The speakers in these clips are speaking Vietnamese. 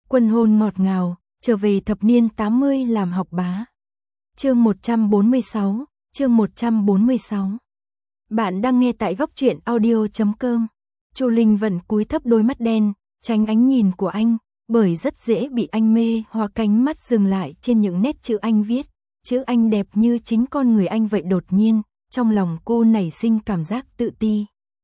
Quân hôn ngọt ngào, trở về thập niên 80 làm học bá. Chương 146, chương 146. Bạn đang nghe tại góc truyện audio.com. Chu Linh Vận cúi thấp đôi mắt đen, tránh ánh nhìn của anh, bởi rất dễ bị anh mê hoặc cánh mắt dừng lại trên những nét chữ anh viết. Chữ anh đẹp như chính con người anh vậy. Đột nhiên, trong lòng cô nảy sinh cảm giác tự ti.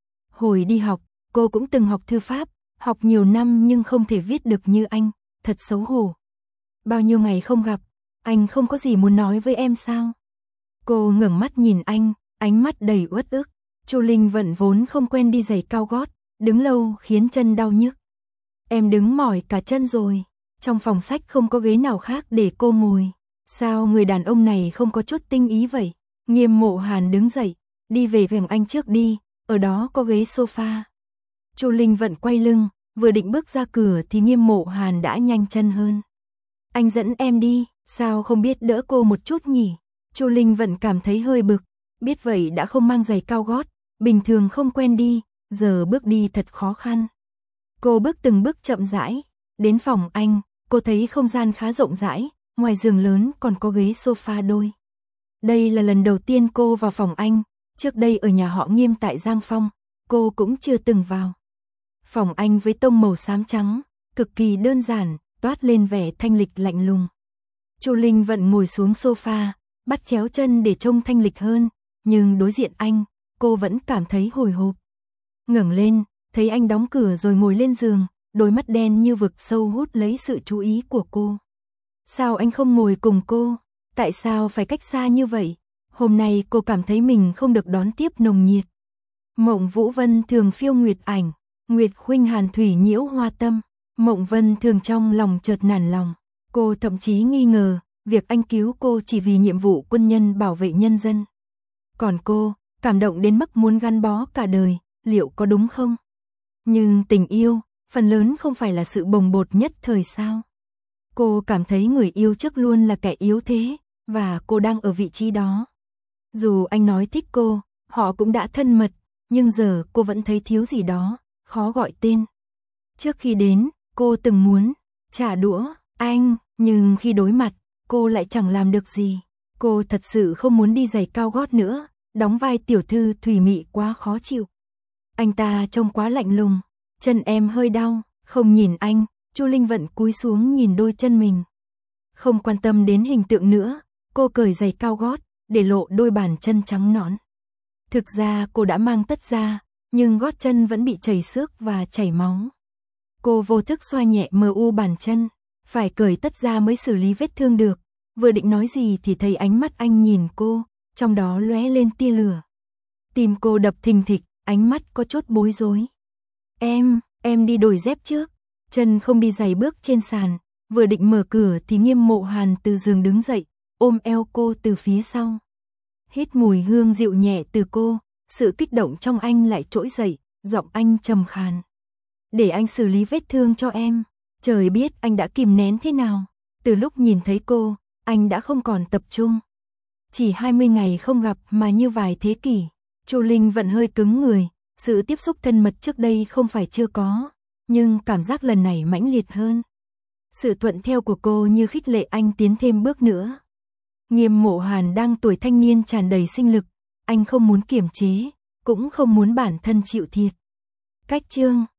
Hồi đi học, cô cũng từng học thư pháp, học nhiều năm nhưng không thể viết được như anh, thật xấu hổ. Bao nhiêu ngày không gặp, anh không có gì muốn nói với em sao? Cô ngẩng mắt nhìn anh, ánh mắt đầy uất ức. Chu Linh Vận vốn không quen đi giày cao gót, đứng lâu khiến chân đau nhức. Em đứng mỏi cả chân rồi. Trong phòng sách không có ghế nào khác để cô ngồi. Sao người đàn ông này không có chút tinh ý vậy? Nghiêm Mộ Hàn đứng dậy, đi về phòng anh trước đi, ở đó có ghế sofa. Chu Linh Vận quay lưng, vừa định bước ra cửa thì Nghiêm Mộ Hàn đã nhanh chân hơn. Anh dẫn em đi, sao không biết đỡ cô một chút nhỉ? Chu Linh Vận cảm thấy hơi bực, biết vậy đã không mang giày cao gót, bình thường không quen đi, giờ bước đi thật khó khăn. Cô bước từng bước chậm rãi, đến phòng anh, cô thấy không gian khá rộng rãi, ngoài giường lớn còn có ghế sofa đôi. Đây là lần đầu tiên cô vào phòng anh, trước đây ở nhà họ Nghiêm tại Giang Phong, cô cũng chưa từng vào. Phòng anh với tông màu xám trắng, cực kỳ đơn giản, toát lên vẻ thanh lịch lạnh lùng. Chu Linh Vận ngồi xuống sofa, bắt chéo chân để trông thanh lịch hơn, nhưng đối diện anh, cô vẫn cảm thấy hồi hộp. Ngẩng lên, thấy anh đóng cửa rồi ngồi lên giường, đôi mắt đen như vực sâu hút lấy sự chú ý của cô. Sao anh không ngồi cùng cô? Tại sao phải cách xa như vậy? Hôm nay cô cảm thấy mình không được đón tiếp nồng nhiệt. Mộng Vũ Vân thường phiêu nguyệt ảnh, Nguyệt khuynh hàn thủy nhiễu hoa tâm. Mộng Vân thường trong lòng chợt nản lòng. Cô thậm chí nghi ngờ, việc anh cứu cô chỉ vì nhiệm vụ quân nhân bảo vệ nhân dân. Còn cô, cảm động đến mức muốn gắn bó cả đời, liệu có đúng không? Nhưng tình yêu, phần lớn không phải là sự bồng bột nhất thời sao? Cô cảm thấy người yêu trước luôn là kẻ yếu thế, và cô đang ở vị trí đó. Dù anh nói thích cô, họ cũng đã thân mật, nhưng giờ cô vẫn thấy thiếu gì đó, khó gọi tên. Trước khi đến, cô từng muốn trả đũa anh, nhưng khi đối mặt, cô lại chẳng làm được gì. Cô thật sự không muốn đi giày cao gót nữa, đóng vai tiểu thư thủy mị quá khó chịu. Anh ta trông quá lạnh lùng, chân em hơi đau, không nhìn anh, Chu Linh Vận cúi xuống nhìn đôi chân mình. Không quan tâm đến hình tượng nữa, cô cởi giày cao gót, để lộ đôi bàn chân trắng nõn. Thực ra cô đã mang tất ra, nhưng gót chân vẫn bị chảy xước và chảy máu. Cô vô thức xoa nhẹ mờ u bàn chân, phải cởi tất ra mới xử lý vết thương được. Vừa định nói gì thì thấy ánh mắt anh nhìn cô, trong đó lóe lên tia lửa. Tim cô đập thình thịch, ánh mắt có chút bối rối. Em đi đổi dép trước. Chân không đi giày bước trên sàn, vừa định mở cửa thì Nghiêm Mộ Hàn từ giường đứng dậy, ôm eo cô từ phía sau. Hít mùi hương dịu nhẹ từ cô, sự kích động trong anh lại trỗi dậy, giọng anh trầm khàn. Để anh xử lý vết thương cho em. Trời biết anh đã kìm nén thế nào. Từ lúc nhìn thấy cô, anh đã không còn tập trung. Chỉ 20 ngày không gặp mà như vài thế kỷ. Chu Linh Vận hơi cứng người, sự tiếp xúc thân mật trước đây không phải chưa có, nhưng cảm giác lần này mãnh liệt hơn. Sự thuận theo của cô như khích lệ anh tiến thêm bước nữa. Nghiêm Mộ Hàn đang tuổi thanh niên tràn đầy sinh lực, anh không muốn kiềm chế, cũng không muốn bản thân chịu thiệt. Cách chương